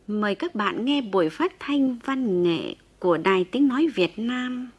Mời các bạn nghe buổi phát thanh văn nghệ của Đài Tiếng Nói Việt Nam.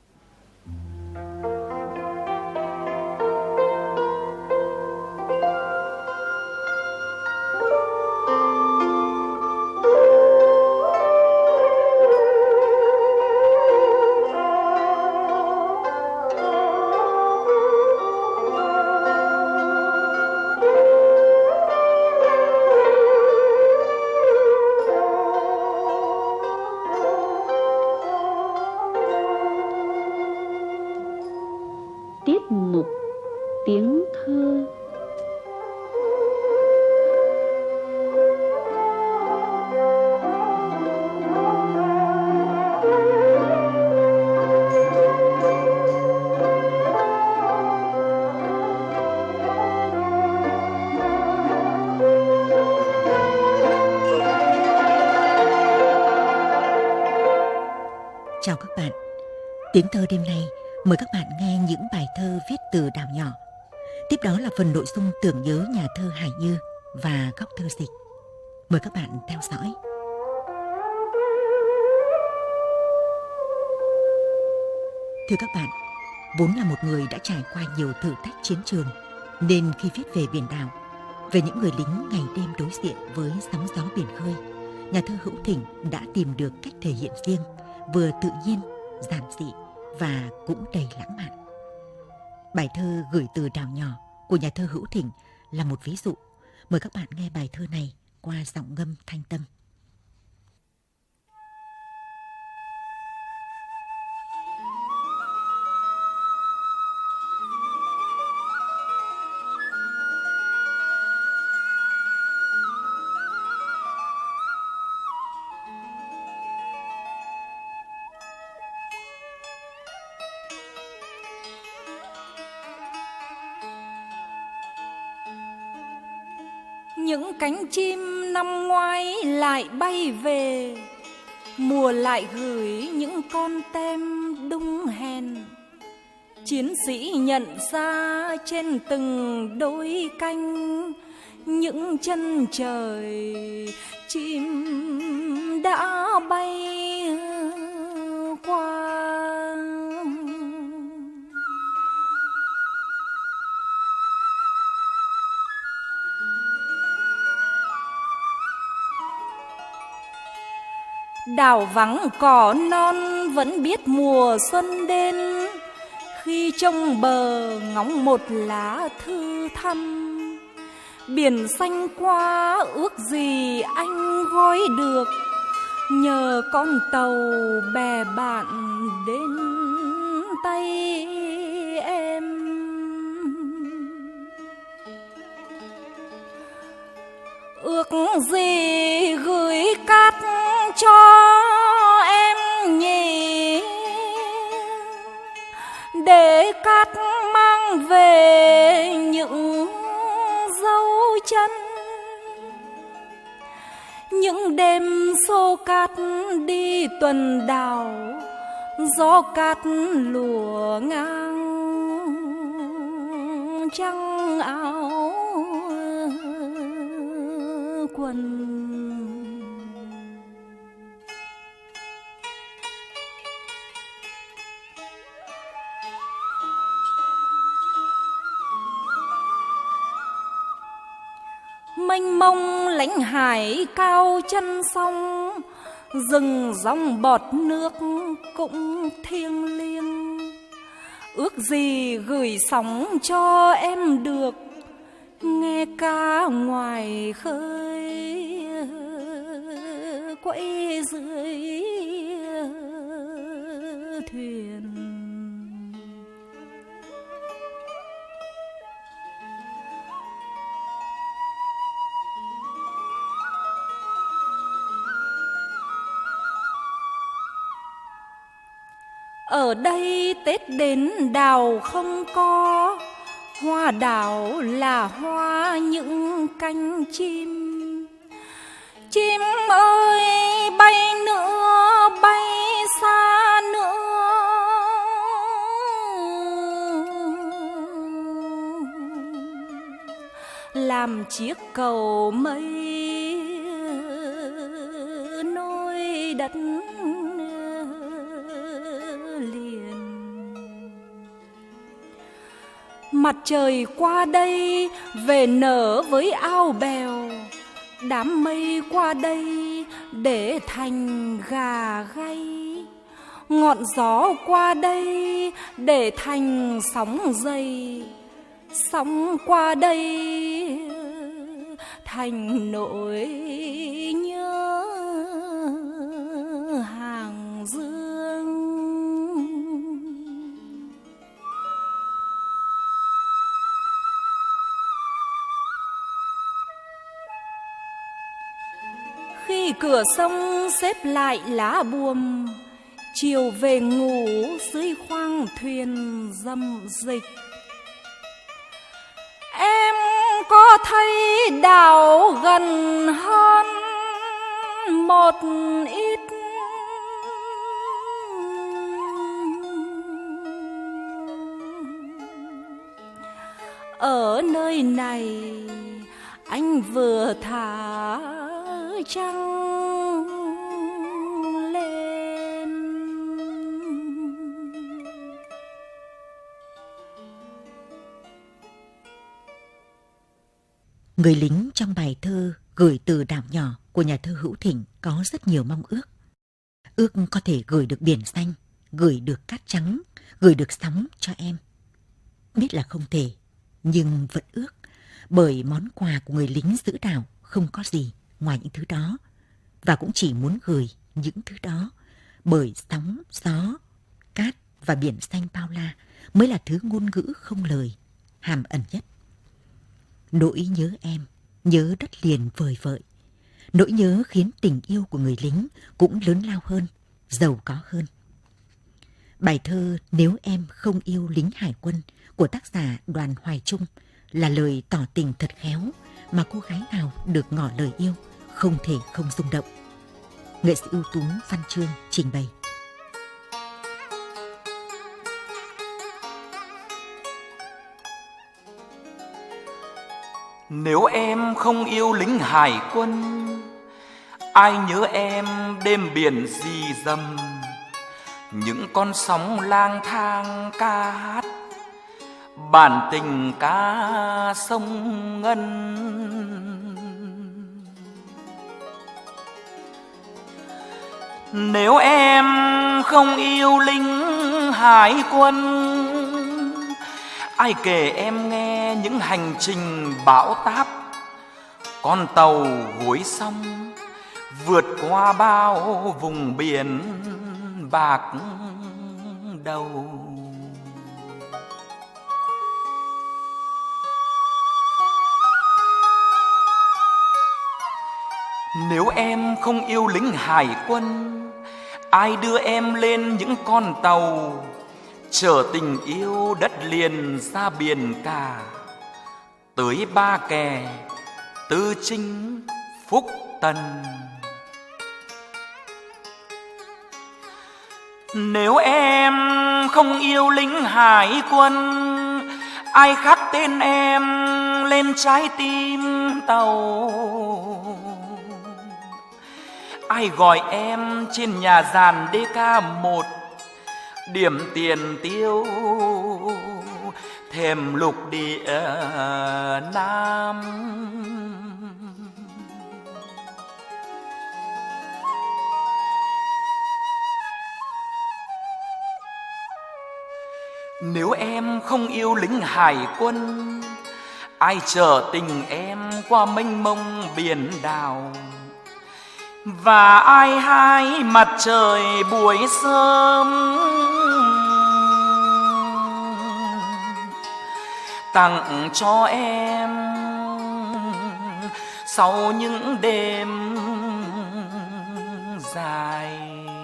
Tiết mục tiếng thơ. Chào các bạn. Tiếng thơ đêm nay mời các bạn nghe những bài thơ viết từ Đào Nhỏ. Tiếp đó là phần nội dung tưởng nhớ nhà thơ Hải Như và Góc thơ dịch. Mời các bạn theo dõi. Thưa các bạn, vốn là một người đã trải qua nhiều thử thách chiến trường, nên khi viết về biển đảo, về những người lính ngày đêm đối diện với sóng gió biển khơi, nhà thơ Hữu Thỉnh đã tìm được cách thể hiện riêng, vừa tự nhiên, giản dị và cũng đầy lãng mạn. Bài thơ Gửi từ Đào Nhỏ của nhà thơ Hữu Thỉnh là một ví dụ. Mời các bạn nghe bài thơ này qua giọng ngâm Thanh Tâm. Những cánh chim năm ngoái lại bay về, mùa lại gửi những con tem đung hèn. Chiến sĩ nhận ra trên từng đôi cánh những chân trời chim đã bay qua. Đảo vắng cỏ non vẫn biết mùa xuân đến, khi trông bờ ngóng một lá thư thăm. Biển xanh qua ước gì anh gói được, nhờ con tàu bè bạn đến tay em. Ước gì gửi cát cho em nhỉ, để cát mang về những dấu chân. Những đêm xô cát đi tuần đảo, gió cát lùa ngang trăng áo quần. Mênh mông lãnh hải cao chân sông, rừng dòng bọt nước cũng thiêng liêng. Ước gì gửi sóng cho em được, nghe ca ngoài khơi quay dưới thuyền. Ở đây Tết đến đào không có, hoa đào là hoa những cánh chim. Chim ơi bay nữa, bay xa nữa, làm chiếc cầu mây đất liền. Mặt trời qua đây về nở với ao bèo, đám mây qua đây để thành gà gáy, ngọn gió qua đây để thành sóng dậy, sóng qua đây thành nỗi nhớ hàng dương. Khi cửa sông xếp lại lá buồm, chiều về ngủ dưới khoang thuyền dầm dịch, em có thấy đảo gần hơn một ít. Ở nơi này anh vừa thả trăng lên. Người lính trong bài thơ Gửi từ đảo nhỏ của nhà thơ Hữu Thỉnh có rất nhiều mong ước. Ước có thể gửi được biển xanh, gửi được cát trắng, gửi được sóng cho em. Biết là không thể, nhưng vẫn ước, bởi món quà của người lính giữ đảo không có gì ngoài những thứ đó, và cũng chỉ muốn gửi những thứ đó, bởi sóng, gió, cát và biển xanh bao la mới là thứ ngôn ngữ không lời, hàm ẩn nhất. Nỗi nhớ em, nhớ đất liền vời vợi, nỗi nhớ khiến tình yêu của người lính cũng lớn lao hơn, giàu có hơn. Bài thơ Nếu em không yêu lính hải quân của tác giả Đoàn Hoài Trung là lời tỏ tình thật khéo mà cô gái nào được ngỏ lời yêu không thể không rung động. Nghệ sĩ ưu tú Văn Chương trình bày. Nếu em không yêu lính hải quân, ai nhớ em đêm biển rì rầm, những con sóng lang thang ca hát bản tình ca sông Ngân. Nếu em không yêu lính hải quân, ai kể em nghe những hành trình bão táp, con tàu gối sóng vượt qua bao vùng biển bạc đầu. Nếu em không yêu lính hải quân, ai đưa em lên những con tàu chở tình yêu đất liền ra biển cả, tới Ba Kè, Tư Chinh, Phúc Tần. Nếu em không yêu lính hải quân, ai khắc tên em lên trái tim tàu, ai gọi em trên nhà giàn DK1 điểm tiền tiêu thềm lục địa Nam. Nếu em không yêu lính hải quân, ai chở tình em qua mênh mông biển đảo, và ai hái mặt trời buổi sớm tặng cho em sau những đêm dài.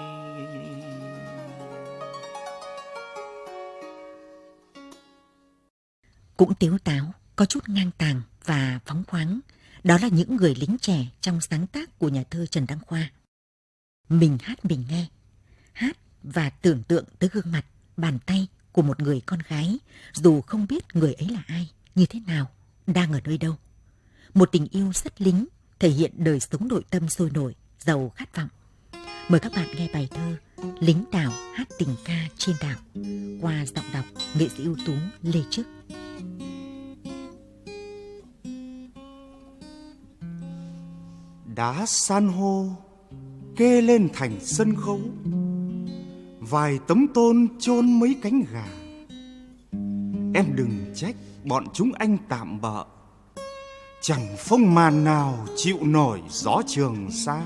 Cũng tiếu táo, có chút ngang tàng và phóng khoáng, đó là những người lính trẻ trong sáng tác của nhà thơ Trần Đăng Khoa. Mình hát mình nghe, hát và tưởng tượng tới gương mặt, bàn tay của một người con gái, dù không biết người ấy là ai, như thế nào, đang ở nơi đâu. Một tình yêu rất lính, thể hiện đời sống nội tâm sôi nổi, giàu khát vọng. Mời các bạn nghe bài thơ Lính đảo hát tình ca trên đảo qua giọng đọc nghệ sĩ ưu tú Lê Trức. Đá san hô kê lên thành sân khấu, vài tấm tôn chôn mấy cánh gà. Em đừng trách bọn chúng anh tạm bợ, chẳng phong màn nào chịu nổi gió Trường Sa.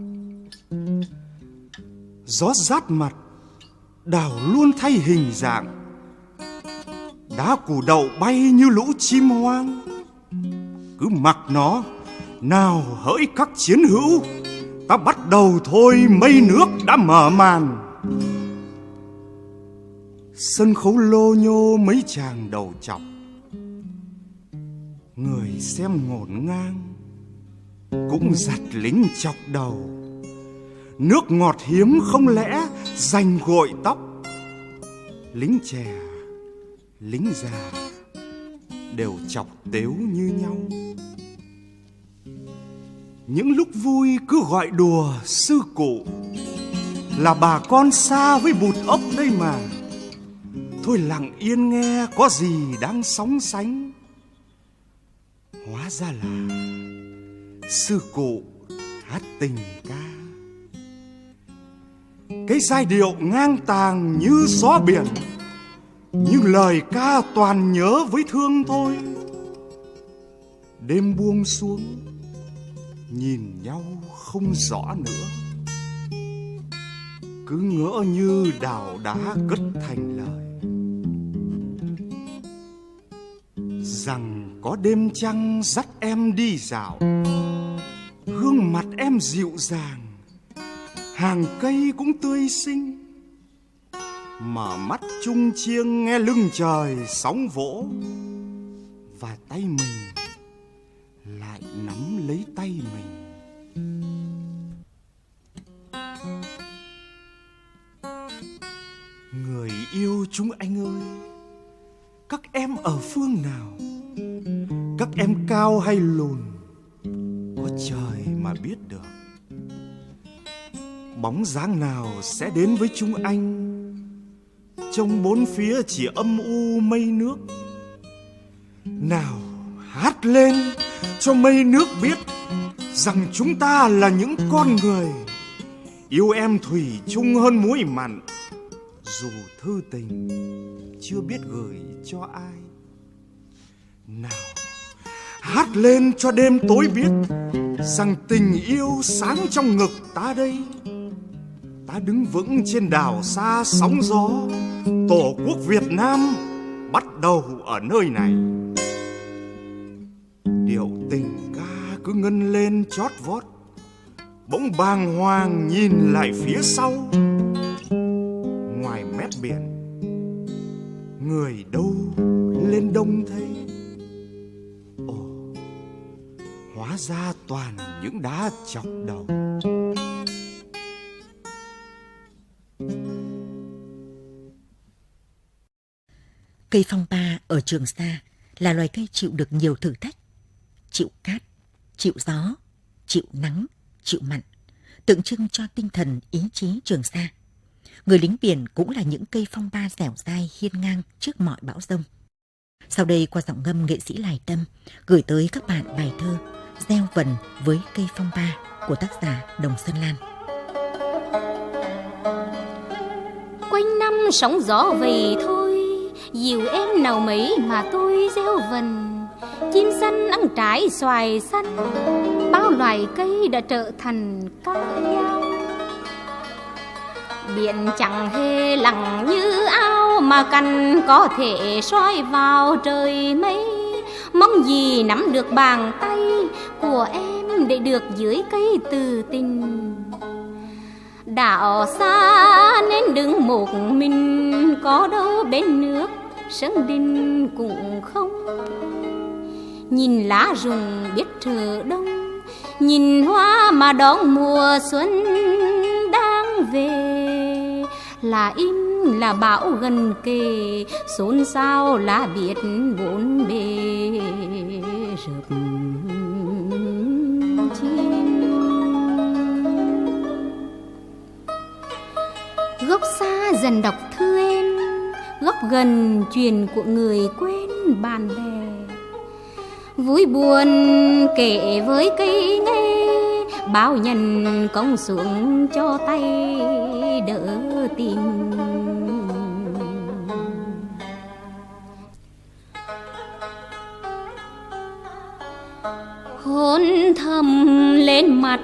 Gió rát mặt, đảo luôn thay hình dạng, đá củ đậu bay như lũ chim hoang. Cứ mặc nó, nào hỡi các chiến hữu, ta bắt đầu thôi, mây nước đã mở màn. Sân khấu lô nhô mấy chàng đầu chọc, người xem ngổn ngang cũng giặt lính chọc đầu. Nước ngọt hiếm không lẽ dành gội tóc, lính trẻ, lính già đều chọc tếu như nhau. Những lúc vui cứ gọi đùa sư cụ, là bà con xa với bụt ốc đây mà. Thôi lặng yên nghe có gì đang sóng sánh. Hóa ra là sư cụ hát tình ca. Cái giai điệu ngang tàng như gió biển, nhưng lời ca toàn nhớ với thương thôi. Đêm buông xuống, nhìn nhau không rõ nữa, cứ ngỡ như đào đá cất thành lời, rằng có đêm trăng dắt em đi dạo. Gương mặt em dịu dàng, hàng cây cũng tươi xinh. Mở mắt chung chiêng nghe lưng trời sóng vỗ, và tay mình lại nắm lấy tay mình. Người yêu chúng anh ơi, các em ở phương nào? Các em cao hay lùn, có trời mà biết được. Bóng dáng nào sẽ đến với chúng anh? Trong bốn phía chỉ âm u mây nước. Nào hát lên cho mây nước biết rằng chúng ta là những con người yêu em thủy chung hơn muối mặn, dù thư tình chưa biết gửi cho ai. Nào hát lên cho đêm tối biết rằng tình yêu sáng trong ngực ta đây. Ta đứng vững trên đảo xa sóng gió, Tổ quốc Việt Nam bắt đầu ở nơi này. Điệu tình ca cứ ngân lên chót vót, bỗng bàng hoàng nhìn lại phía sau. Ngoài mép biển, người đâu lên đông thấy. Ồ, hóa ra toàn những đá chọc đầu. Cây phong ba ở Trường Sa là loài cây chịu được nhiều thử thách. Chịu cát, chịu gió, chịu nắng, chịu mặn, tượng trưng cho tinh thần ý chí Trường Sa. Người lính biển cũng là những cây phong ba dẻo dai hiên ngang trước mọi bão giông. Sau đây qua giọng ngâm nghệ sĩ Lài Tâm gửi tới các bạn bài thơ Gieo vần với cây phong ba của tác giả Đồng Xuân Lan. Quanh năm sóng gió về thôi, dìu em nào mấy mà tôi gieo vần. Chim xanh ăn trái xoài xanh, bao loài cây đã trở thành ca dao. Biển chẳng hề lặng như ao, mà cành có thể soi vào trời mây. Mong gì nắm được bàn tay của em để được dưới cây từ tình. Đảo xa nên đứng một mình, có đâu bên nước sân đình cũng không. Nhìn lá rụng biết chờ đông, nhìn hoa mà đón mùa xuân đang về. Là im là bão gần kề, xôn xao là biết bốn bề rợp chim. Góc xa dần đọc thư em, góc gần truyền của người quen bạn bè. Vui buồn kể với cây nghe, bao nhân công xuống cho tay đỡ tìm. Hôn thầm lên mặt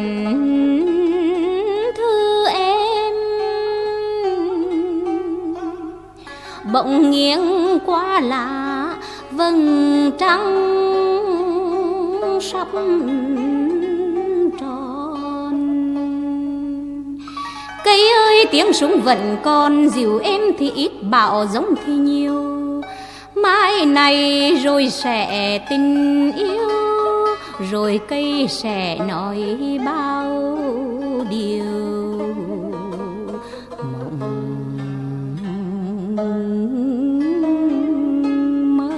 thư em, bỗng nghiêng qua lá vầng trăng sắp tròn. Cây ơi tiếng súng vẫn còn, dìu em thì ít bão giống thì nhiều. Mai này rồi sẽ tình yêu, rồi cây sẽ nói bao điều mộng mơ.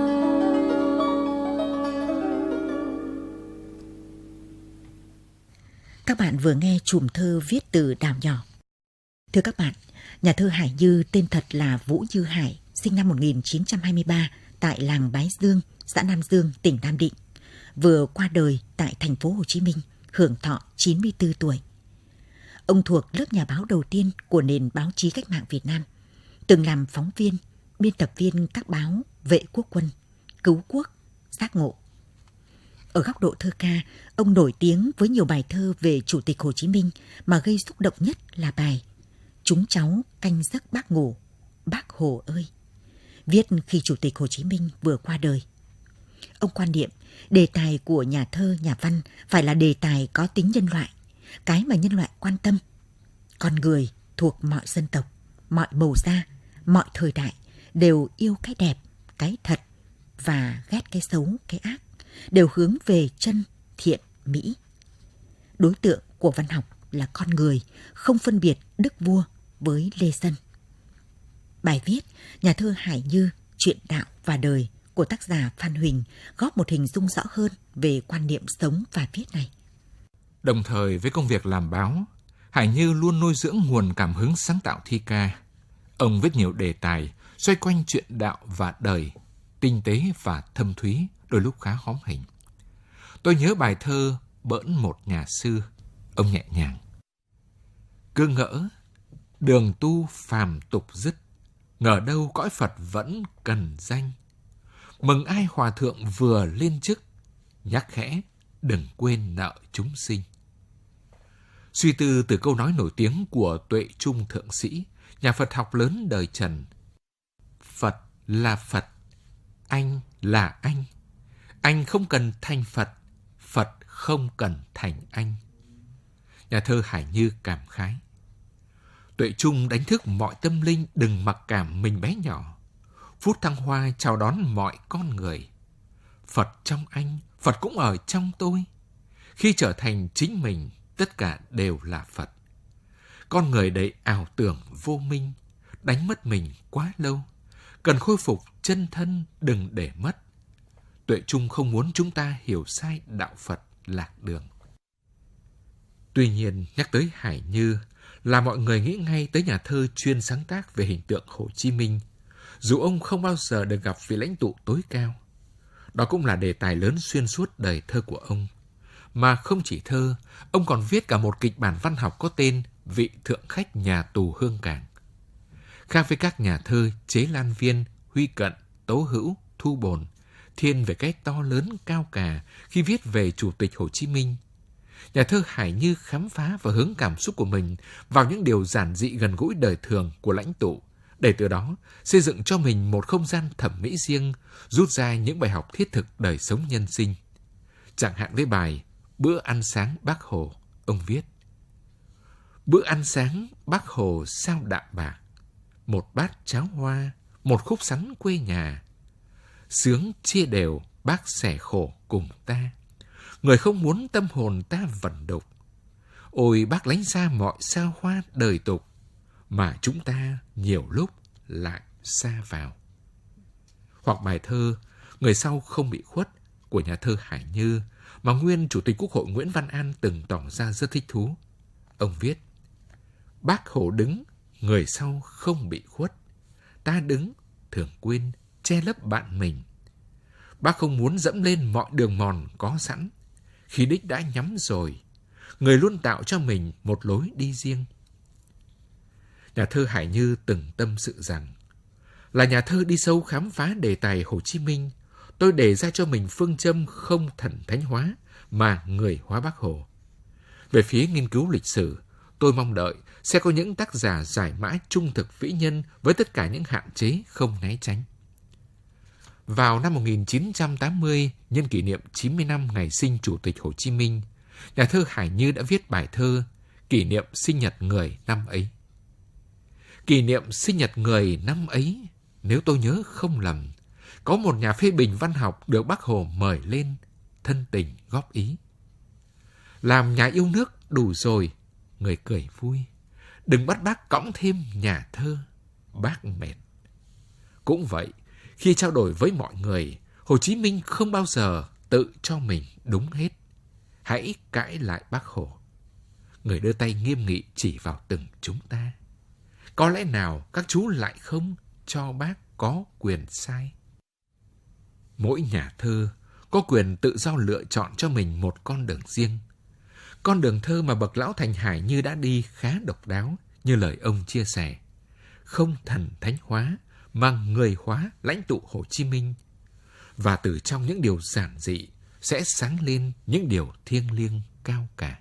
Các bạn vừa nghe chùm thơ viết từ Đào Nhỏ. Thưa các bạn, nhà thơ Hải Như tên thật là Vũ Như Hải, sinh năm 1923 tại làng Bái Dương, xã Nam Dương, tỉnh Nam Định, vừa qua đời tại thành phố Hồ Chí Minh, hưởng thọ 94 tuổi. Ông thuộc lớp nhà báo đầu tiên của nền báo chí cách mạng Việt Nam, từng làm phóng viên, biên tập viên các báo Vệ Quốc Quân, Cứu Quốc, Giác Ngộ. Ở góc độ thơ ca, ông nổi tiếng với nhiều bài thơ về Chủ tịch Hồ Chí Minh mà gây xúc động nhất là bài Chúng cháu canh giấc bác ngủ, Bác Hồ ơi, viết khi Chủ tịch Hồ Chí Minh vừa qua đời. Ông quan niệm đề tài của nhà thơ, nhà văn phải là đề tài có tính nhân loại, cái mà nhân loại quan tâm. Con người thuộc mọi dân tộc, mọi màu da, mọi thời đại đều yêu cái đẹp, cái thật và ghét cái xấu, cái ác, đều hướng về chân, thiện, mỹ. Đối tượng của văn học là con người, không phân biệt đức vua với lê dân. Bài viết Nhà thơ Hải Như, chuyện đạo và đời của tác giả Phan Huỳnh góp một hình dung rõ hơn về quan niệm sống và viết này. Đồng thời với công việc làm báo, Hải Như luôn nuôi dưỡng nguồn cảm hứng sáng tạo thi ca. Ông viết nhiều đề tài xoay quanh chuyện đạo và đời, tinh tế và thâm thúy, đôi lúc khá hóm hình. Tôi nhớ bài thơ Bỡn một nhà sư. Ông nhẹ nhàng: cứ ngỡ đường tu phàm tục dứt, ngờ đâu cõi Phật vẫn cần danh. Mừng ai hòa thượng vừa lên chức, nhắc khẽ đừng quên nợ chúng sinh. Suy tư từ câu nói nổi tiếng của Tuệ Trung thượng sĩ, nhà Phật học lớn đời Trần: Phật là Phật, anh là anh không cần thành Phật, Phật không cần thành anh. Nhà thơ Hải Như cảm khái. Tuệ Trung đánh thức mọi tâm linh đừng mặc cảm mình bé nhỏ. Phút thăng hoa chào đón mọi con người. Phật trong anh, Phật cũng ở trong tôi. Khi trở thành chính mình, tất cả đều là Phật. Con người đầy ảo tưởng vô minh, đánh mất mình quá lâu. Cần khôi phục chân thân, đừng để mất. Tuệ Trung không muốn chúng ta hiểu sai đạo Phật, lạc đường. Tuy nhiên, nhắc tới Hải Như là mọi người nghĩ ngay tới nhà thơ chuyên sáng tác về hình tượng Hồ Chí Minh, dù ông không bao giờ được gặp vị lãnh tụ tối cao. Đó cũng là đề tài lớn xuyên suốt đời thơ của ông. Mà không chỉ thơ, ông còn viết cả một kịch bản văn học có tên Vị Thượng Khách Nhà Tù Hương Cảng. Khác với các nhà thơ Chế Lan Viên, Huy Cận, Tố Hữu, Thu Bồn, thiên về cái to lớn cao cả khi viết về Chủ tịch Hồ Chí Minh, nhà thơ Hải Như khám phá và hướng cảm xúc của mình vào những điều giản dị gần gũi đời thường của lãnh tụ, để từ đó xây dựng cho mình một không gian thẩm mỹ riêng, rút ra những bài học thiết thực đời sống nhân sinh. Chẳng hạn với bài Bữa ăn sáng Bác Hồ, ông viết: Bữa ăn sáng Bác Hồ sao đạm bạc, một bát cháo hoa, một khúc sắn quê nhà. Sướng chia đều bác sẻ khổ cùng ta, người không muốn tâm hồn ta vẩn đục. Ôi bác lánh xa mọi sao hoa đời tục, mà chúng ta nhiều lúc lại xa vào. Hoặc bài thơ Người sau không bị khuất của nhà thơ Hải Như mà nguyên Chủ tịch Quốc hội Nguyễn Văn An từng tỏ ra rất thích thú. Ông viết: Bác Hồ đứng người sau không bị khuất. Ta đứng, thường quên, che lấp bạn mình. Bác không muốn dẫm lên mọi đường mòn có sẵn. Khi đích đã nhắm rồi, người luôn tạo cho mình một lối đi riêng. Nhà thơ Hải Như từng tâm sự rằng, là nhà thơ đi sâu khám phá đề tài Hồ Chí Minh, tôi đề ra cho mình phương châm không thần thánh hóa mà người hóa Bác Hồ. Về phía nghiên cứu lịch sử, tôi mong đợi sẽ có những tác giả giải mã trung thực vĩ nhân với tất cả những hạn chế không né tránh. Vào năm 1980, nhân kỷ niệm 90 năm ngày sinh Chủ tịch Hồ Chí Minh, nhà thơ Hải Như đã viết bài thơ kỷ niệm sinh nhật người năm ấy. Kỷ niệm sinh nhật người năm ấy, nếu tôi nhớ không lầm, có một nhà phê bình văn học được Bác Hồ mời lên, thân tình góp ý. Làm nhà yêu nước đủ rồi, người cười vui. Đừng bắt bác cõng thêm nhà thơ, bác mệt. Cũng vậy, khi trao đổi với mọi người, Hồ Chí Minh không bao giờ tự cho mình đúng hết. Hãy cãi lại Bác Hồ. Người đưa tay nghiêm nghị chỉ vào từng chúng ta. Có lẽ nào các chú lại không cho bác có quyền sai? Mỗi nhà thơ có quyền tự do lựa chọn cho mình một con đường riêng. Con đường thơ mà bậc lão thành Hải Như đã đi khá độc đáo, như lời ông chia sẻ. Không thần thánh hóa, mà người hóa lãnh tụ Hồ Chí Minh. Và từ trong những điều giản dị sẽ sáng lên những điều thiêng liêng cao cả.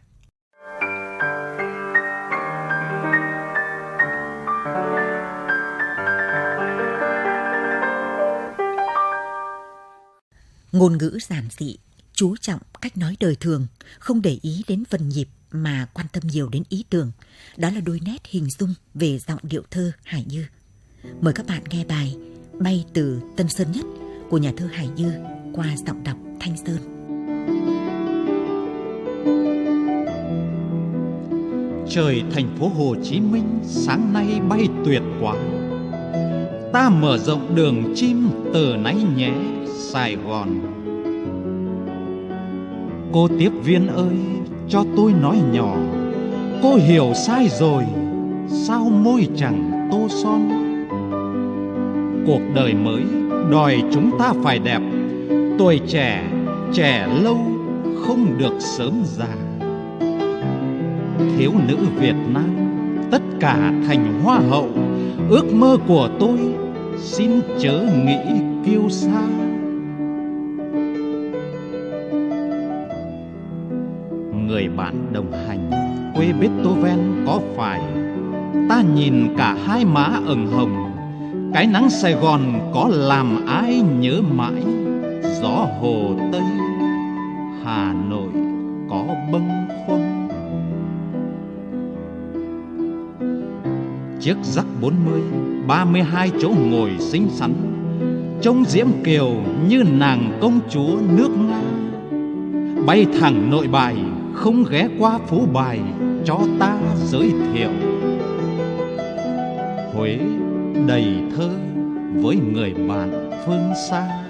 Ngôn ngữ giản dị, chú trọng cách nói đời thường, không để ý đến vần nhịp mà quan tâm nhiều đến ý tưởng. Đó là đôi nét hình dung về giọng điệu thơ Hải Như. Mời các bạn nghe bài Bay từ Tân Sơn Nhất của nhà thơ Hải Như qua giọng đọc Thanh Sơn. Trời thành phố Hồ Chí Minh sáng nay bay tuyệt quá. Ta mở rộng đường chim từ nãy nhé Sài Gòn. Cô tiếp viên ơi, cho tôi nói nhỏ, cô hiểu sai rồi, sao môi chẳng tô son. Cuộc đời mới đòi chúng ta phải đẹp, tuổi trẻ, trẻ lâu, không được sớm già. Thiếu nữ Việt Nam, tất cả thành hoa hậu, ước mơ của tôi, xin chớ nghĩ kiêu sa. Người bạn đồng hành, quê Beethoven có phải, ta nhìn cả hai má ửng hồng. Cái nắng Sài Gòn có làm ai nhớ mãi, gió Hồ Tây, Hà Nội có bâng khuâng. Chiếc Jack 40, 32 chỗ ngồi xinh xắn, trông diễm kiều như nàng công chúa nước Nga. Bay thẳng Nội Bài, không ghé qua Phú Bài, cho ta giới thiệu. Huế đầy thơ với người bạn phương xa.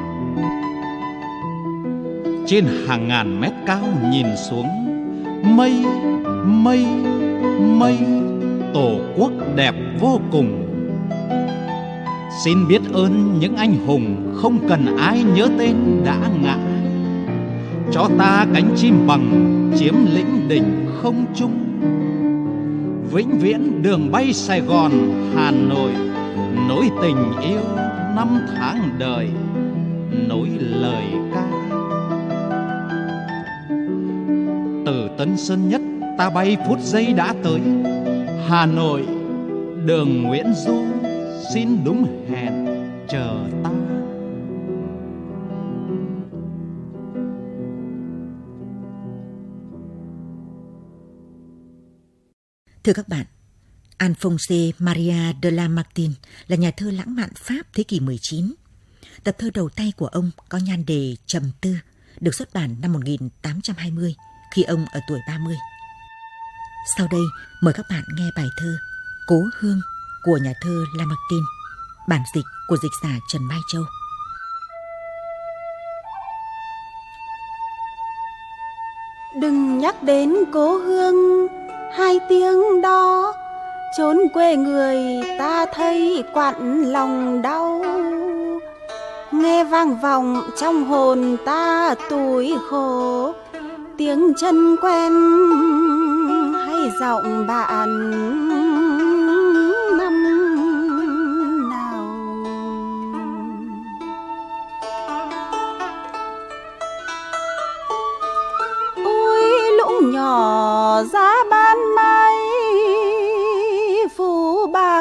Trên hàng ngàn mét cao nhìn xuống, mây, mây, mây, Tổ quốc đẹp vô cùng. Xin biết ơn những anh hùng không cần ai nhớ tên đã ngã. Cho ta cánh chim bằng chiếm lĩnh đỉnh không trung. Vĩnh viễn đường bay Sài Gòn, Hà Nội, nối tình yêu năm tháng đời, nối lời ca. Từ Tân Sơn Nhất ta bay phút giây đã tới Hà Nội, đường Nguyễn Du, xin đúng hẹn chờ ta. Thưa các bạn, Alphonse Maria de Lamartine là nhà thơ lãng mạn Pháp thế kỷ 19. Tập thơ đầu tay của ông có nhan đề Trầm Tư, được xuất bản năm 1820 khi ông ở tuổi 30. Sau đây, mời các bạn nghe bài thơ Cố Hương của nhà thơ Lamartine, bản dịch của dịch giả Trần Mai Châu. Đừng nhắc đến cố hương, hai tiếng đó chốn quê người ta thấy quặn lòng đau, nghe vang vọng trong hồn ta tủi khổ, tiếng chân quen hay giọng bạn năm nào. Ôi lũng nhỏ giá ban mai phủ bạc,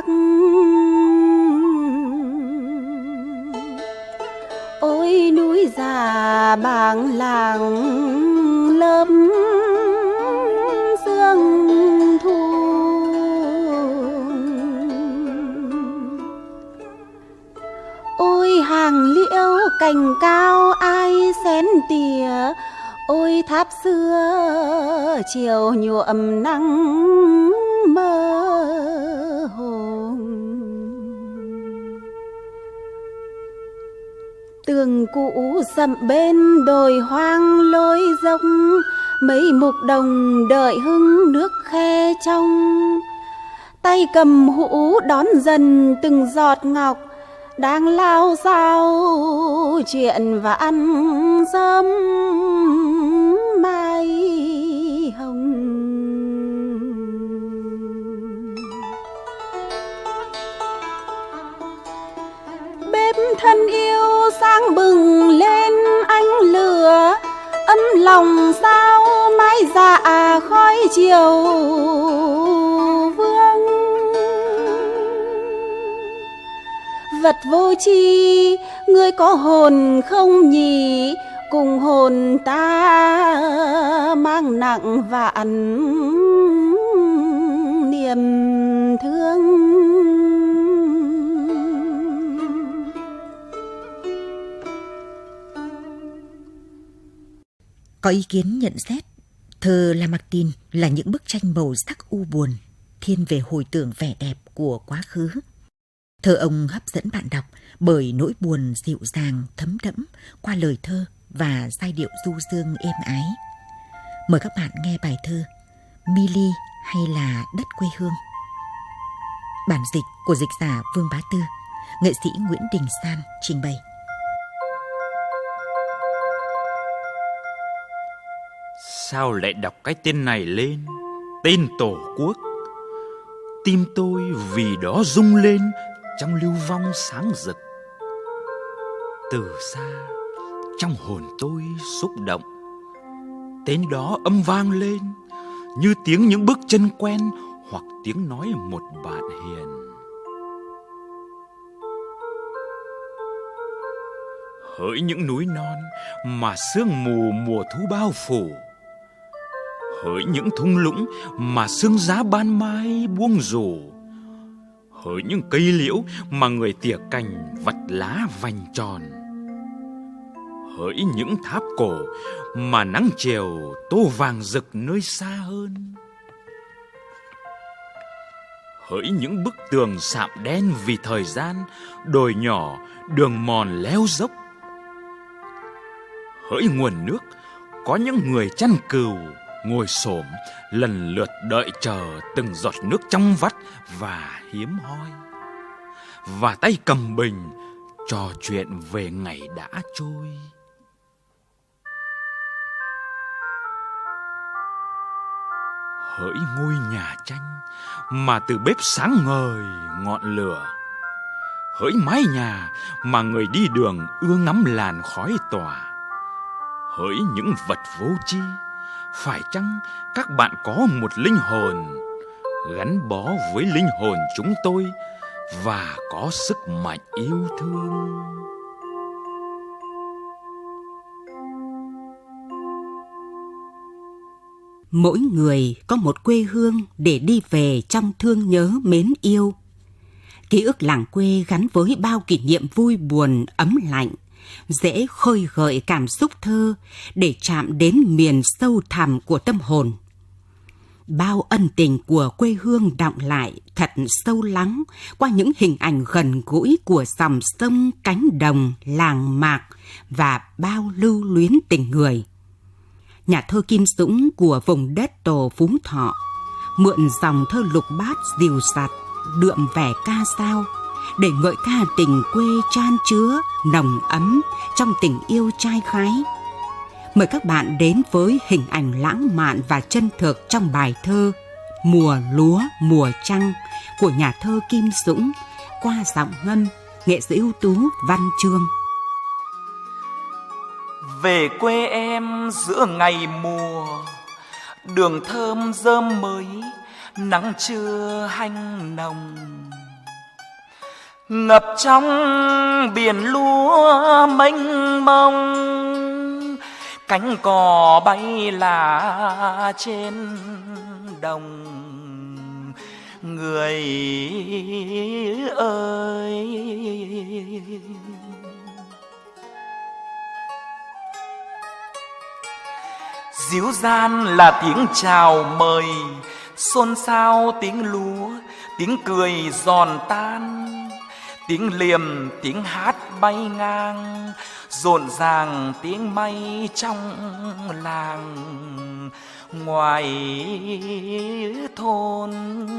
ôi núi già bảng làng lớp sương thu. Ôi hàng liễu cành cao ai xén tỉa, ôi tháp xưa chiều nhuộm nắng mơ hồ. Tường cũ sậm bên đồi hoang lối dốc, mấy mục đồng đợi hứng nước khe trong. Tay cầm hũ đón dần từng giọt ngọc, đang lao sao chuyện và ăn sớm mai hồng. Bếp thân yêu sáng bừng lên ánh lửa, ấm lòng sao mái dạ khói chiều vương. Vật vô tri người có hồn không nhỉ, cùng hồn ta mang nặng vạn niềm thương. Có ý kiến nhận xét, thơ Lamartine là những bức tranh màu sắc u buồn, thiên về hồi tưởng vẻ đẹp của quá khứ. Thơ ông hấp dẫn bạn đọc bởi nỗi buồn dịu dàng thấm đẫm qua lời thơ và giai điệu du dương êm ái. Mời các bạn nghe bài thơ Mili hay là Đất quê hương. Bản dịch của dịch giả Vương Bá Tư, nghệ sĩ Nguyễn Đình San trình bày. Sao lại đọc cái tên này lên, tên Tổ quốc? Tim tôi vì đó rung lên trong lưu vong sáng rực. Từ xa, trong hồn tôi xúc động, tên đó âm vang lên như tiếng những bước chân quen hoặc tiếng nói một bạn hiền. Hỡi những núi non mà sương mù mùa thu bao phủ, hỡi những thung lũng mà sương giá ban mai buông rủ, hỡi những cây liễu mà người tỉa cành vặt lá vành tròn, hỡi những tháp cổ mà nắng chiều tô vàng rực nơi xa hơn, hỡi những bức tường sạm đen vì thời gian, đồi nhỏ đường mòn leo dốc, hỡi nguồn nước có những người chăn cừu ngồi xổm lần lượt đợi chờ từng giọt nước trong vắt và hiếm hoi, và tay cầm bình trò chuyện về ngày đã trôi. Hỡi ngôi nhà tranh mà từ bếp sáng ngời ngọn lửa, hỡi mái nhà mà người đi đường ưa ngắm làn khói tỏa, hỡi những vật vô tri, phải chăng các bạn có một linh hồn gắn bó với linh hồn chúng tôi và có sức mạnh yêu thương? Mỗi người có một quê hương để đi về trong thương nhớ mến yêu. Ký ức làng quê gắn với bao kỷ niệm vui buồn ấm lạnh, dễ khơi gợi cảm xúc thơ để chạm đến miền sâu thẳm của tâm hồn. Bao ân tình của quê hương đọng lại thật sâu lắng qua những hình ảnh gần gũi của dòng sông, cánh đồng, làng mạc và bao lưu luyến tình người. Nhà thơ Kim Dũng của vùng đất Tổ Phú Thọ mượn dòng thơ lục bát dìu dặt, đượm vẻ ca dao, để ngợi ca tình quê chan chứa, nồng ấm trong tình yêu trai khái. Mời các bạn đến với hình ảnh lãng mạn và chân thực trong bài thơ Mùa lúa mùa trăng của nhà thơ Kim Dũng qua giọng ngâm nghệ sĩ ưu tú Văn Chương. Về quê em giữa ngày mùa, đường thơm rơm mới, nắng trưa hanh nồng. Ngập trong biển lúa mênh mông, cánh cò bay là trên đồng. Người ơi, díu dàn là tiếng chào mời, xôn xao tiếng lúa, tiếng cười giòn tan, tiếng liềm tiếng hát bay ngang, rộn ràng tiếng may trong làng ngoài thôn.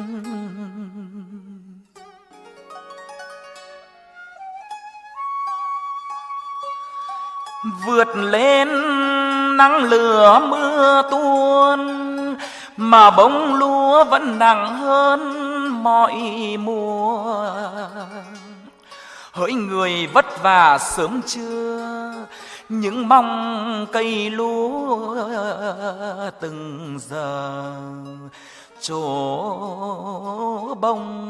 Vượt lên nắng lửa mưa tuôn, mà bông lúa vẫn nặng hơn mọi mùa. Hỡi người vất vả sớm trưa, những mong cây lúa từng giờ trổ bông.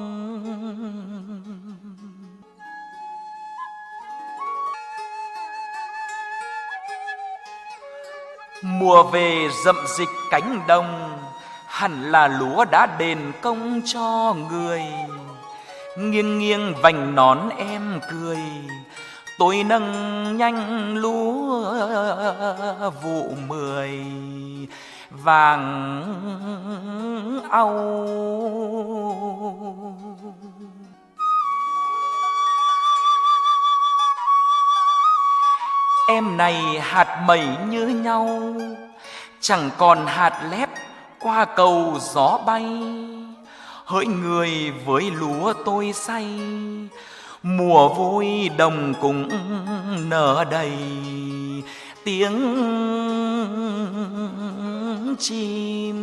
Mùa về rậm rịch cánh đồng, hẳn là lúa đã đền công cho người. Nghiêng nghiêng vành nón em cười, tôi nâng nhanh lúa vụ 10 vàng au. Em này hạt mẩy như nhau, chẳng còn hạt lép qua cầu gió bay. Hỡi người với lúa tôi say, mùa vui đồng cũng nở đầy tiếng chim.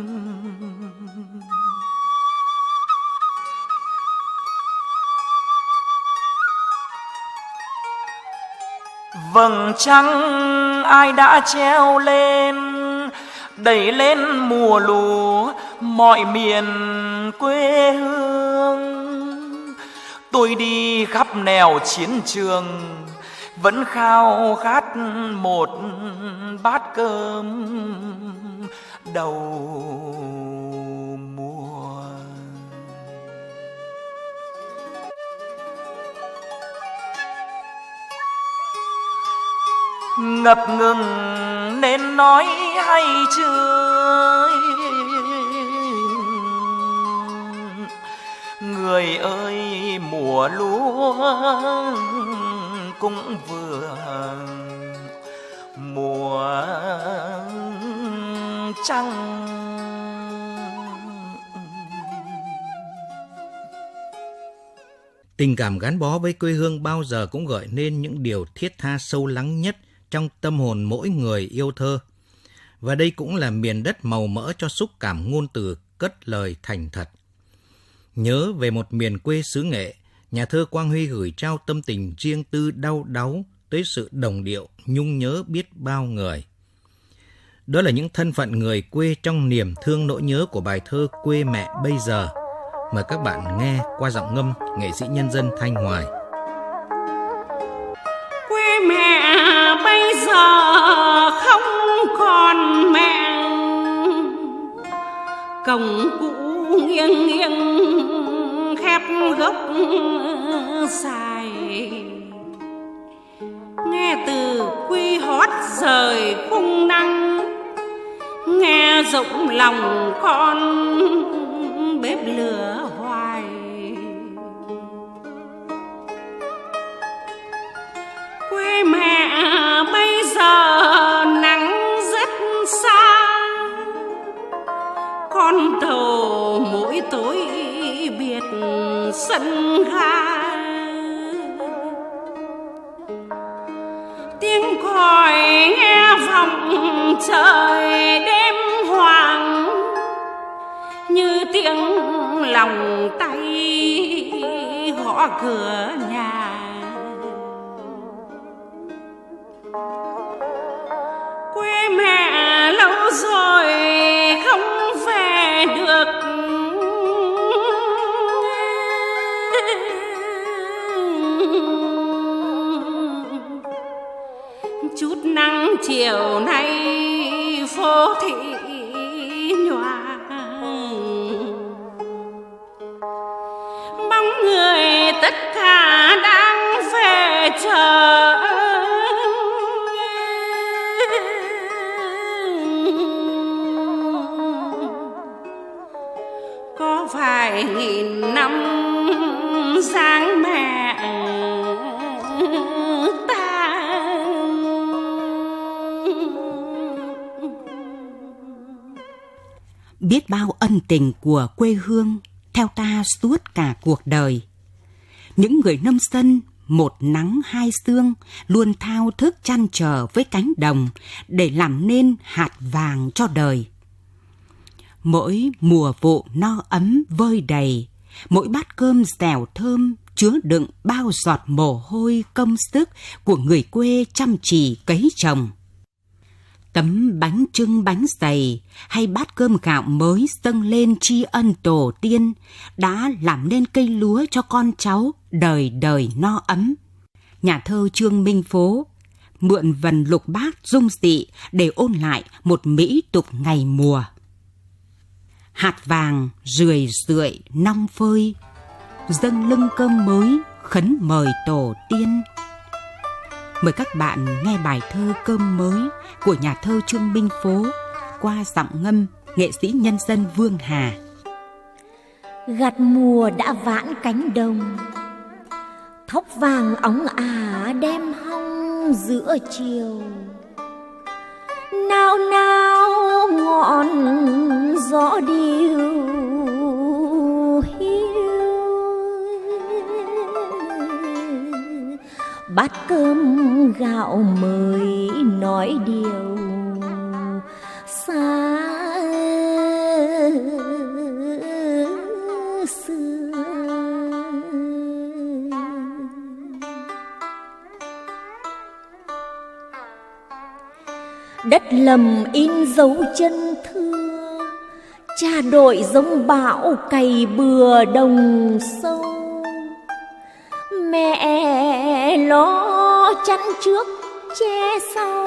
Vầng trăng ai đã treo lên, đẩy lên mùa lúa mọi miền quê hương. Tôi đi khắp nẻo chiến trường, vẫn khao khát một bát cơm đầu mùa. Ngập ngừng nên nói hay chưa? Người ơi, mùa lúa cũng vừa mùa trăng. Tình cảm gắn bó với quê hương bao giờ cũng gợi nên những điều thiết tha sâu lắng nhất trong tâm hồn mỗi người yêu thơ. Và đây cũng là miền đất màu mỡ cho xúc cảm ngôn từ cất lời thành thật. Nhớ về một miền quê xứ Nghệ, nhà thơ Quang Huy gửi trao tâm tình riêng tư đau đáu tới sự đồng điệu, nhung nhớ biết bao người. Đó là những thân phận người quê trong niềm thương nỗi nhớ của bài thơ Quê Mẹ Bây Giờ. Mời các bạn nghe qua giọng ngâm nghệ sĩ nhân dân Thanh Hoài. Quê mẹ bây giờ không còn mẹ, cổng cũ nghiêng nghiêng khép gốc dài. Nghe từ quy hót rời khung năng, nghe rộng lòng con bếp lửa hoài. Quê mẹ bây giờ nắng rất xa, con con tàu mỗi tối biệt sân ga. Tiếng còi nghe vọng trời đêm hoàng, như tiếng lòng tay gõ cửa nhà. Quê mẹ lâu rồi không về được, chút nắng chiều nay phố thị nhòa, bóng người tất cả đang về chợ. Có vài nghìn năm dáng mẹ ta. Biết bao ân tình của quê hương theo ta suốt cả cuộc đời. Những người nông dân một nắng hai sương luôn thao thức chăn trở với cánh đồng để làm nên hạt vàng cho đời. Mỗi mùa vụ no ấm vơi đầy, mỗi bát cơm dẻo thơm chứa đựng bao giọt mồ hôi công sức của người quê chăm chỉ cấy trồng. Tấm bánh chưng bánh dày hay bát cơm gạo mới dâng lên tri ân tổ tiên đã làm nên cây lúa cho con cháu đời đời no ấm. Nhà thơ Trương Minh Phố mượn vần lục bát dung dị để ôn lại một mỹ tục ngày mùa. Hạt vàng rười rượi nong phơi, dâng lưng cơm mới khấn mời tổ tiên. Mời các bạn nghe bài thơ Cơm Mới của nhà thơ Trương Minh Phố qua giọng ngâm nghệ sĩ nhân dân Vương Hà. Gặt mùa đã vãn cánh đồng, thóc vàng óng ả đem hong giữa chiều. Nao nao ngọn gió điêu hiu, bát cơm gạo mới nói điều xa xưa. Đất lầm in dấu chân thưa, cha đội giống bão cày bừa đồng sâu. Mẹ lo chắn trước che sau,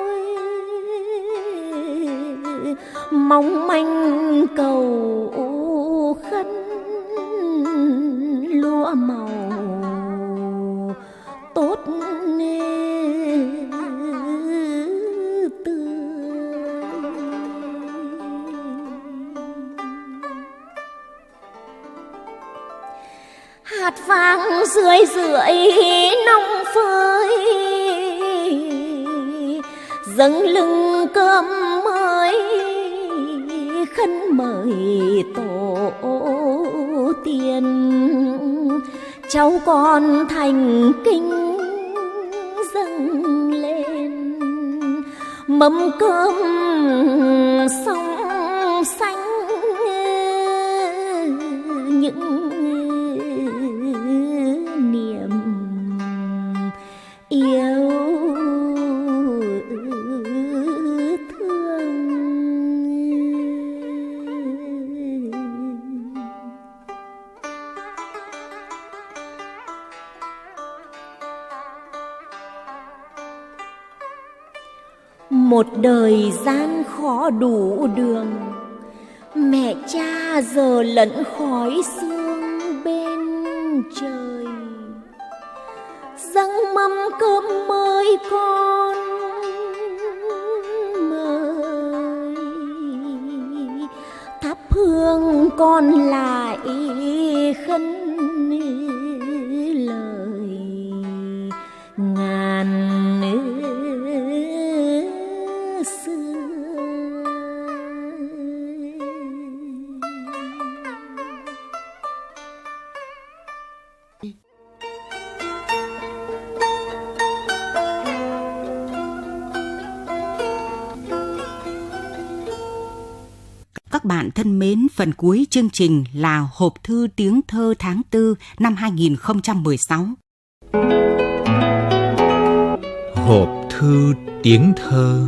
mong manh cầu khấn lúa màu tốt hạt vàng rưỡi rưỡi nong phơi, dâng lưng cơm mới khấn mời tổ tiên. Cháu con thành kính dâng lên mâm cơm song xanh những niềm yêu thương. Một đời gian khó đủ đường, mẹ cha giờ lẫn khói sương bên trời. Dâng mâm cơm mới con mời, thắp hương con lại khấn lời ngàn xưa. bạn thân mến, phần cuối chương trình là hộp thư tiếng thơ tháng 4 năm 2016. Hộp thư tiếng thơ.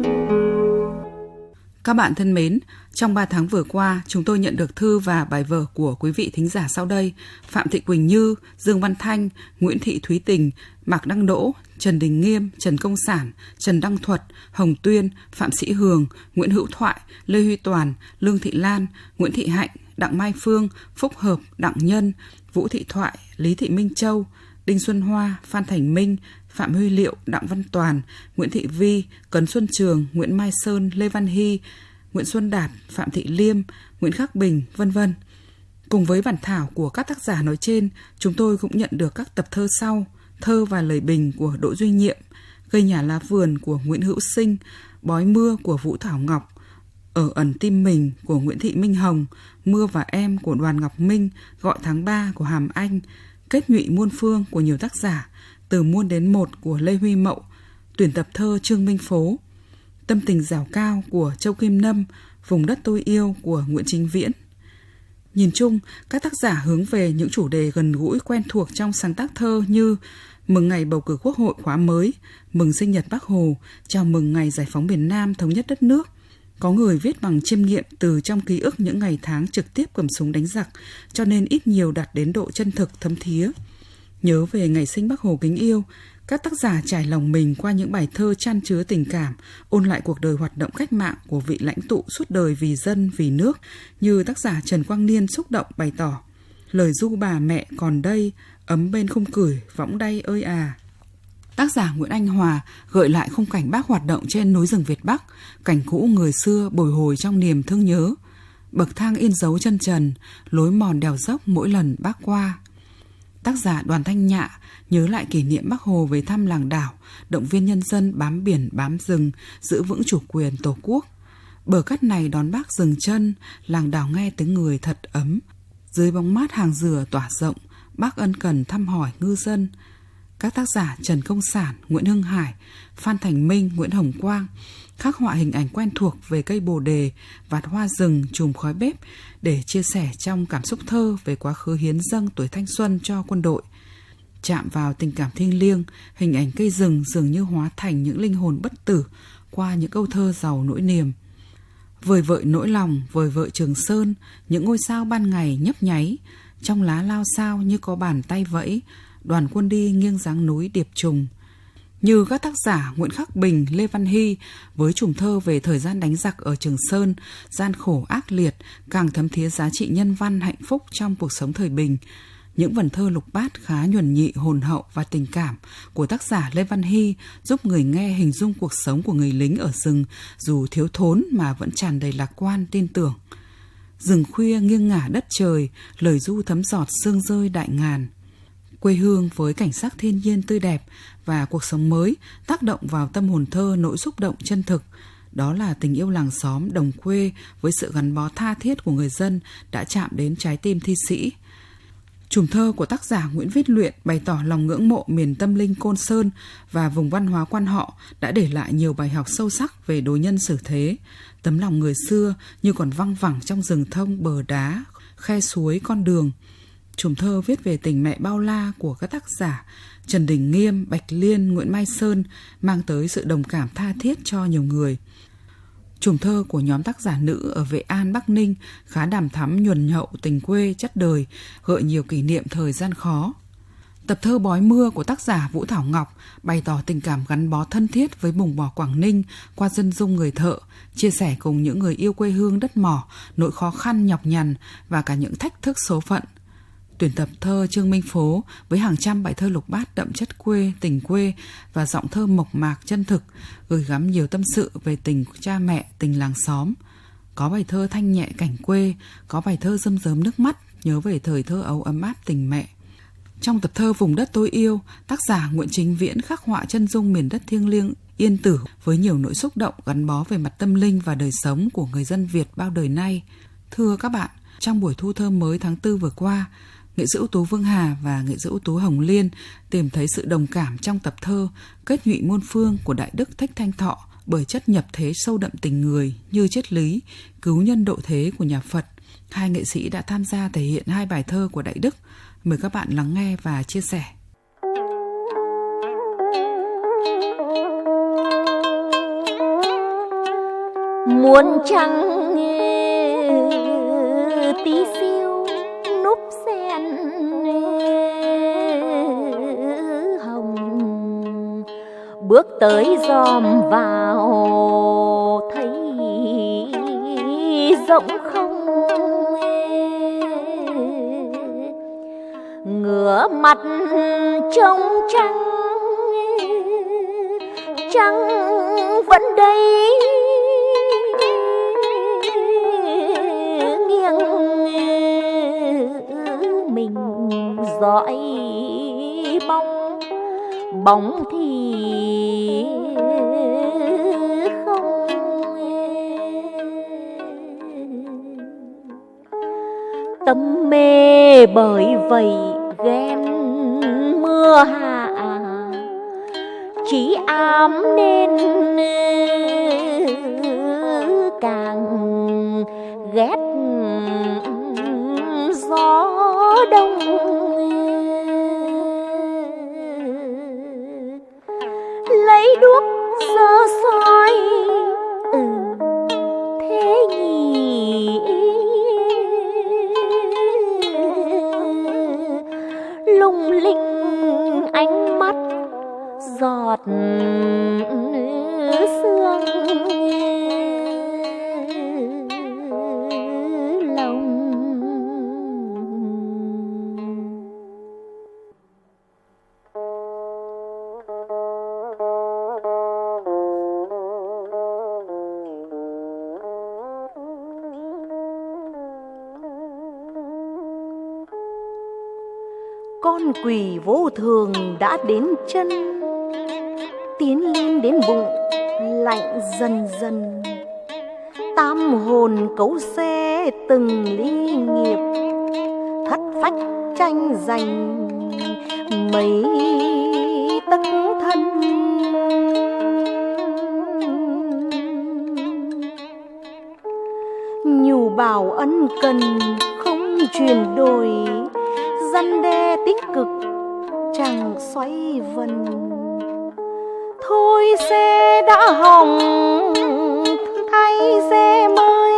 Các bạn thân mến, trong 3 tháng vừa qua, chúng tôi nhận được thư và bài vở của quý vị thính giả sau đây: Phạm Thị Quỳnh Như, Dương Văn Thanh, Nguyễn Thị Thúy Tình, Mạc Đăng Đỗ, Trần Đình Nghiêm, Trần Công Sản, Trần Đăng Thuật, Hồng Tuyên, Phạm Sĩ Hường, Nguyễn Hữu Thoại, Lê Huy Toàn, Lương Thị Lan, Nguyễn Thị Hạnh, Đặng Mai Phương, Phúc Hợp, Đặng Nhân, Vũ Thị Thoại, Lý Thị Minh Châu, Đinh Xuân Hoa, Phan Thành Minh, Phạm Huy Liệu, Đặng Văn Toàn, Nguyễn Thị Vi, Cấn Xuân Trường, Nguyễn Mai Sơn, Lê Văn Hy, Nguyễn Xuân Đạt, Phạm Thị Liêm, Nguyễn Khắc Bình, v.v. Cùng với bản thảo của các tác giả nói trên, chúng tôi cũng nhận được các tập thơ sau: Thơ và lời bình của Đỗ Duy Nhiệm, Cây nhà lá vườn của Nguyễn Hữu Sinh, Bói mưa của Vũ Thảo Ngọc, Ở ẩn tim mình của Nguyễn Thị Minh Hồng, Mưa và em của Đoàn Ngọc Minh, Gọi tháng 3 của Hàm Anh, Kết nhụy muôn phương của nhiều tác giả, Từ muôn đến một của Lê Huy Mậu, tuyển tập thơ Trương Minh Phố, Tâm tình dẻo cao của Châu Kim Nâm, Vùng đất tôi yêu của Nguyễn Chính Viễn. Nhìn chung, các tác giả hướng về những chủ đề gần gũi quen thuộc trong sáng tác thơ như mừng ngày bầu cử Quốc hội khóa mới, mừng sinh nhật Bác Hồ, chào mừng ngày giải phóng miền Nam thống nhất đất nước. Có người viết bằng chiêm nghiệm từ trong ký ức những ngày tháng trực tiếp cầm súng đánh giặc, cho nên ít nhiều đạt đến độ chân thực thấm thía. Nhớ về ngày sinh Bác Hồ kính yêu, các tác giả trải lòng mình qua những bài thơ chan chứa tình cảm, ôn lại cuộc đời hoạt động cách mạng của vị lãnh tụ suốt đời vì dân, vì nước, như tác giả Trần Quang Niên xúc động bày tỏ: lời ru bà mẹ còn đây, ấm bên không cười, võng đay ơi à. Tác giả Nguyễn Anh Hòa gợi lại khung cảnh Bác hoạt động trên núi rừng Việt Bắc, cảnh cũ người xưa bồi hồi trong niềm thương nhớ. Bậc thang in dấu chân trần, lối mòn đèo dốc mỗi lần Bác qua. Tác giả Đoàn Thanh Nhạ nhớ lại kỷ niệm Bác Hồ về thăm làng đảo, động viên nhân dân bám biển bám rừng, giữ vững chủ quyền Tổ quốc. Bờ cát này đón Bác dừng chân, làng đảo nghe tiếng người thật ấm. Dưới bóng mát hàng dừa tỏa rộng, Bác ân cần thăm hỏi ngư dân. Các tác giả Trần Công Sản, Nguyễn Hưng Hải, Phan Thành Minh, Nguyễn Hồng Quang khắc họa hình ảnh quen thuộc về cây bồ đề, vạt hoa rừng, chùm khói bếp để chia sẻ trong cảm xúc thơ về quá khứ hiến dâng tuổi thanh xuân cho quân đội. Chạm vào tình cảm thiêng liêng, hình ảnh cây rừng dường như hóa thành những linh hồn bất tử qua những câu thơ giàu nỗi niềm. Vời vợi nỗi lòng, vời vợi Trường Sơn, những ngôi sao ban ngày nhấp nháy, trong lá lao sao như có bàn tay vẫy, đoàn quân đi nghiêng dáng núi điệp trùng. Như các tác giả Nguyễn Khắc Bình, Lê Văn Hy với chùm thơ về thời gian đánh giặc ở Trường Sơn, gian khổ ác liệt, càng thấm thía giá trị nhân văn hạnh phúc trong cuộc sống thời bình. Những vần thơ lục bát khá nhuần nhị, hồn hậu và tình cảm của tác giả Lê Văn Hy giúp người nghe hình dung cuộc sống của người lính ở rừng, dù thiếu thốn mà vẫn tràn đầy lạc quan, tin tưởng. Rừng khuya nghiêng ngả đất trời, lời ru thấm giọt sương rơi đại ngàn. Quê hương với cảnh sắc thiên nhiên tươi đẹp và cuộc sống mới tác động vào tâm hồn thơ nỗi xúc động chân thực. Đó là tình yêu làng xóm, đồng quê với sự gắn bó tha thiết của người dân đã chạm đến trái tim thi sĩ. Chùm thơ của tác giả Nguyễn Viết Luyện bày tỏ lòng ngưỡng mộ miền tâm linh Côn Sơn và vùng văn hóa Quan Họ đã để lại nhiều bài học sâu sắc về đối nhân xử thế. Tấm lòng người xưa như còn văng vẳng trong rừng thông, bờ đá, khe suối, con đường. Chùm thơ viết về tình mẹ bao la của các tác giả Trần Đình Nghiêm, Bạch Liên, Nguyễn Mai Sơn mang tới sự đồng cảm tha thiết cho nhiều người. Chùm thơ của nhóm tác giả nữ ở Vệ An, Bắc Ninh khá đằm thắm, nhuần nhậu, tình quê, chất đời, gợi nhiều kỷ niệm thời gian khó. Tập thơ Bói mưa của tác giả Vũ Thảo Ngọc bày tỏ tình cảm gắn bó thân thiết với vùng mỏ Quảng Ninh qua dân dung người thợ, chia sẻ cùng những người yêu quê hương đất mỏ, nỗi khó khăn nhọc nhằn và cả những thách thức số phận. Tuyển tập thơ Trương Minh Phố với hàng trăm bài thơ lục bát đậm chất quê, tình quê và giọng thơ mộc mạc chân thực, gửi gắm nhiều tâm sự về tình cha mẹ, tình làng xóm. Có bài thơ thanh nhẹ cảnh quê, có bài thơ rơm rớm nước mắt, nhớ về thời thơ ấu ấm áp tình mẹ. Trong tập thơ Vùng đất tôi yêu, tác giả Nguyễn Chính Viễn khắc họa chân dung miền đất thiêng liêng Yên Tử với nhiều nỗi xúc động gắn bó về mặt tâm linh và đời sống của người dân Việt bao đời nay. Thưa các bạn, trong buổi thu thơ mới tháng 4 vừa qua, nghệ sĩ ưu tú Vương Hà và nghệ sĩ ưu tú Hồng Liên tìm thấy sự đồng cảm trong tập thơ Kết nhụy muôn phương của Đại đức Thích Thanh Thọ bởi chất nhập thế sâu đậm tình người như triết lý cứu nhân độ thế của nhà Phật. Hai nghệ sĩ đã tham gia thể hiện hai bài thơ của Đại Đức. Mời các bạn lắng nghe và chia sẻ. Muôn trăng tí phiêu núp sen hồng, bước tới dòm vào thấy rộng không, ngửa mặt trông trăng, trăng vẫn đây nghiêng mình dõi bóng, bóng thì không. Tâm mê bởi vậy ghen mưa hạ, chỉ ám nên càng ghét gió đông. Lấy đuốc giơ soi thế nhỉ, lung linh ánh mắt giọt sương lòng. Con quỷ vô thường đã đến chân, tiến lên đến bụng lạnh dần dần. Tam hồn cấu xe từng ly nghiệp, thất phách tranh giành mấy tấc thân. Nhủ bảo ân cần không chuyển đổi, răn đe tích cực chẳng xoay vần. Thôi xe đã hỏng thay xe mới,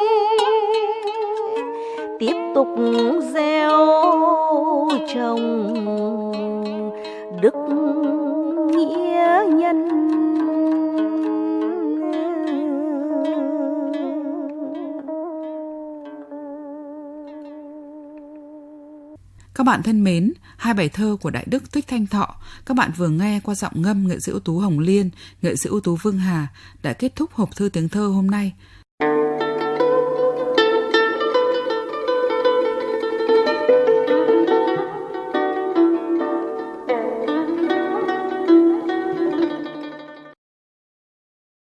tiếp tục gieo trồng đức nghĩa nhân. Các bạn thân mến, hai bài thơ của Đại Đức Thích Thanh Thọ các bạn vừa nghe qua giọng ngâm nghệ sĩ ưu tú Hồng Liên, nghệ sĩ ưu tú Vương Hà đã kết thúc hộp thư tiếng thơ hôm nay.